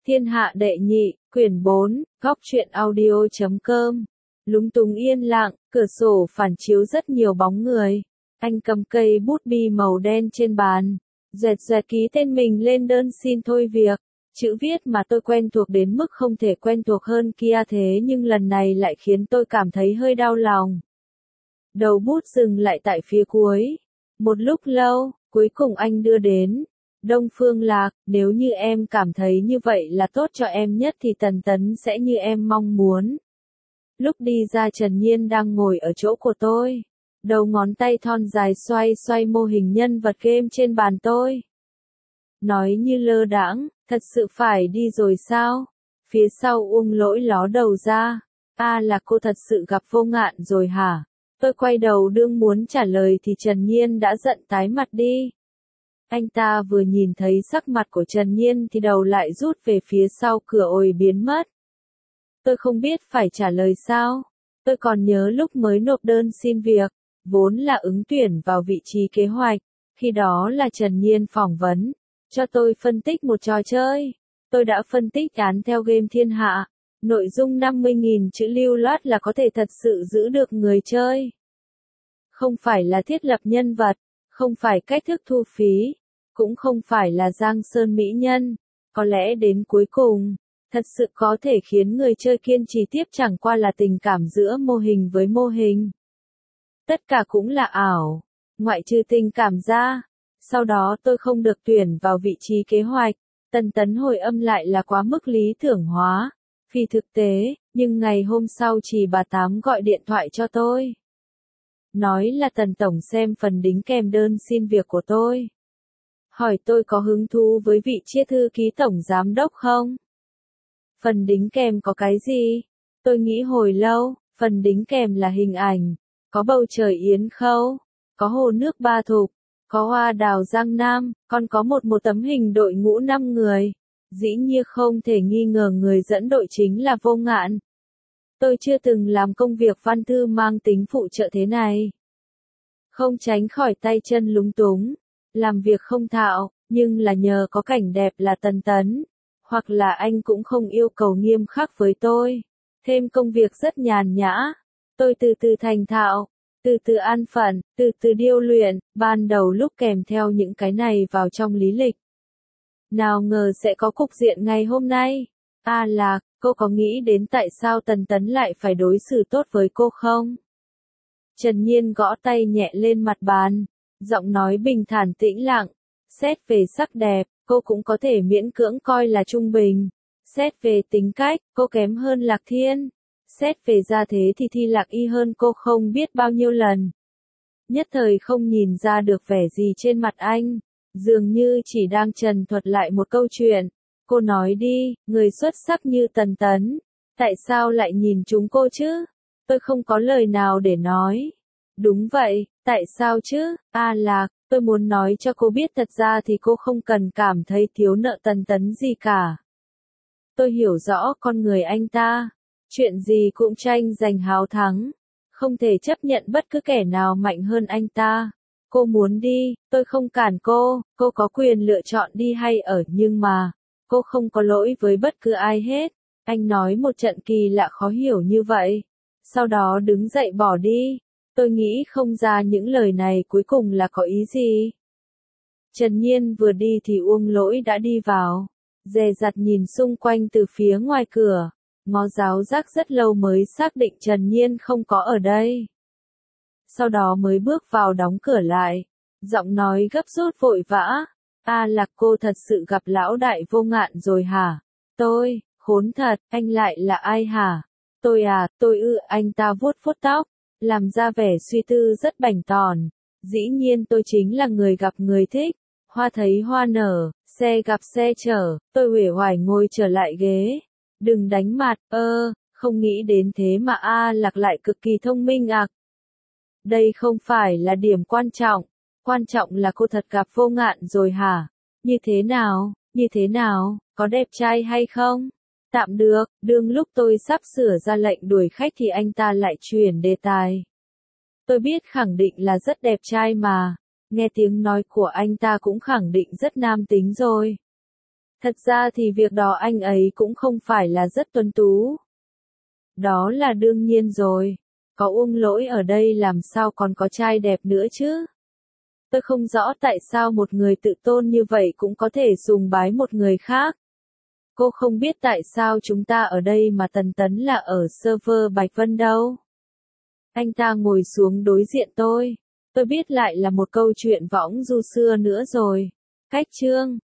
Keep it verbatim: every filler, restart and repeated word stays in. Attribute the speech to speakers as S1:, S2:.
S1: Thiên hạ đệ nhị, quyển bốn, góc truyện audio chấm com. Lúng túng yên lặng, cửa sổ phản chiếu rất nhiều bóng người. Anh cầm cây bút bi màu đen trên bàn, dẹt dẹt ký tên mình lên đơn xin thôi việc. Chữ viết mà tôi quen thuộc đến mức không thể quen thuộc hơn kia thế nhưng lần này lại khiến tôi cảm thấy hơi đau lòng. Đầu bút dừng lại tại phía cuối. Một lúc lâu, cuối cùng anh đưa đến. Đông Phương Lạc, nếu như em cảm thấy như vậy là tốt cho em nhất thì Tần Tấn sẽ như em mong muốn. Lúc đi ra Trần Nhiên đang ngồi ở chỗ của tôi. Đầu ngón tay thon dài xoay xoay mô hình nhân vật game trên bàn tôi. Nói như lơ đãng, thật sự phải đi rồi sao? Phía sau Uông Lỗi ló đầu ra. À là cô thật sự gặp Vô Ngạn rồi hả? Tôi quay đầu đương muốn trả lời thì Trần Nhiên đã giận tái mặt đi. Anh ta vừa nhìn thấy sắc mặt của Trần Nhiên thì đầu lại rút về phía sau cửa ồi biến mất. Tôi không biết phải trả lời sao. Tôi còn nhớ lúc mới nộp đơn xin việc, vốn là ứng tuyển vào vị trí kế hoạch. Khi đó là Trần Nhiên phỏng vấn, cho tôi phân tích một trò chơi. Tôi đã phân tích án theo game Thiên Hạ. Nội dung năm mươi nghìn chữ lưu loát là có thể thật sự giữ được người chơi. Không phải là thiết lập nhân vật, không phải cách thức thu phí, cũng không phải là Giang Sơn mỹ nhân. Có lẽ đến cuối cùng, thật sự có thể khiến người chơi kiên trì tiếp chẳng qua là tình cảm giữa mô hình với mô hình. Tất cả cũng là ảo, ngoại trừ tình cảm ra. Sau đó tôi không được tuyển vào vị trí kế hoạch. Tần Tấn hồi âm lại là quá mức lý tưởng hóa, phi thực tế, nhưng ngày hôm sau chỉ bà Tám gọi điện thoại cho tôi. Nói là Tần Tổng xem phần đính kèm đơn xin việc của tôi. Hỏi tôi có hứng thú với vị trí thư ký tổng giám đốc không? Phần đính kèm có cái gì? Tôi nghĩ hồi lâu, phần đính kèm là hình ảnh, có bầu trời yến khâu, có hồ nước Ba Thục, có hoa đào Giang Nam, còn có một một tấm hình đội ngũ năm người. Dĩ nhiên không thể nghi ngờ người dẫn đội chính là Vô Ngạn. Tôi chưa từng làm công việc văn thư mang tính phụ trợ thế này. Không tránh khỏi tay chân lúng túng, làm việc không thạo, nhưng là nhờ có cảnh đẹp là Tần Tấn, hoặc là anh cũng không yêu cầu nghiêm khắc với tôi. Thêm công việc rất nhàn nhã, tôi từ từ thành thạo, từ từ an phận, từ từ điêu luyện, ban đầu lúc kèm theo những cái này vào trong lý lịch. Nào ngờ sẽ có cục diện ngày hôm nay. À Lạc, cô có nghĩ đến tại sao Tần Tấn lại phải đối xử tốt với cô không? Trần Nhiên gõ tay nhẹ lên mặt bàn, giọng nói bình thản tĩnh lặng. Xét về sắc đẹp, cô cũng có thể miễn cưỡng coi là trung bình. Xét về tính cách, cô kém hơn Lạc Thiên. Xét về gia thế thì Thi Lạc Y hơn cô không biết bao nhiêu lần. Nhất thời không nhìn ra được vẻ gì trên mặt anh, dường như chỉ đang trần thuật lại một câu chuyện. Cô nói đi, người xuất sắc như Tần Tấn, tại sao lại nhìn chúng cô chứ? Tôi không có lời nào để nói. Đúng vậy, tại sao chứ? A Lạc, tôi muốn nói cho cô biết thật ra thì cô không cần cảm thấy thiếu nợ Tần Tấn gì cả. Tôi hiểu rõ con người anh ta, chuyện gì cũng tranh giành háo thắng, không thể chấp nhận bất cứ kẻ nào mạnh hơn anh ta. Cô muốn đi, tôi không cản cô, cô có quyền lựa chọn đi hay ở nhưng mà, cô không có lỗi với bất cứ ai hết. Anh nói một trận kỳ lạ khó hiểu như vậy, sau đó đứng dậy bỏ đi. Tôi nghĩ không ra những lời này cuối cùng là có ý gì. Trần Nhiên vừa đi thì Uông Lỗi đã đi vào, dè dặt nhìn xung quanh từ phía ngoài cửa, ngó giáo giác rất lâu mới xác định Trần Nhiên không có ở đây. Sau đó mới bước vào đóng cửa lại, giọng nói gấp rút vội vã. À Lạc, cô thật sự gặp lão đại Vô Ngạn rồi hả? Tôi, khốn thật, anh lại là ai hả? Tôi à, tôi ư, anh ta vuốt vuốt tóc, làm ra vẻ suy tư rất bảnh tòn. Dĩ nhiên tôi chính là người gặp người thích, hoa thấy hoa nở, xe gặp xe chở, tôi uể oải ngồi trở lại ghế. Đừng đánh mặt, ơ, không nghĩ đến thế mà A Lạc lại cực kỳ thông minh ạ. Đây không phải là điểm quan trọng, quan trọng là cô thật gặp Vô Ngạn rồi hả? Như thế nào, như thế nào, có đẹp trai hay không? Tạm được, đương lúc tôi sắp sửa ra lệnh đuổi khách thì anh ta lại chuyển đề tài. Tôi biết khẳng định là rất đẹp trai mà, nghe tiếng nói của anh ta cũng khẳng định rất nam tính rồi. Thật ra thì việc đó anh ấy cũng không phải là rất tuấn tú. Đó là đương nhiên rồi. Có Uông Lỗi ở đây làm sao còn có trai đẹp nữa chứ? Tôi không rõ tại sao một người tự tôn như vậy cũng có thể sùng bái một người khác. Cô không biết tại sao chúng ta ở đây mà Tần Tấn là ở server Bạch Vân đâu. Anh ta ngồi xuống đối diện tôi. Tôi biết lại là một câu chuyện võng du xưa nữa rồi. Cách chương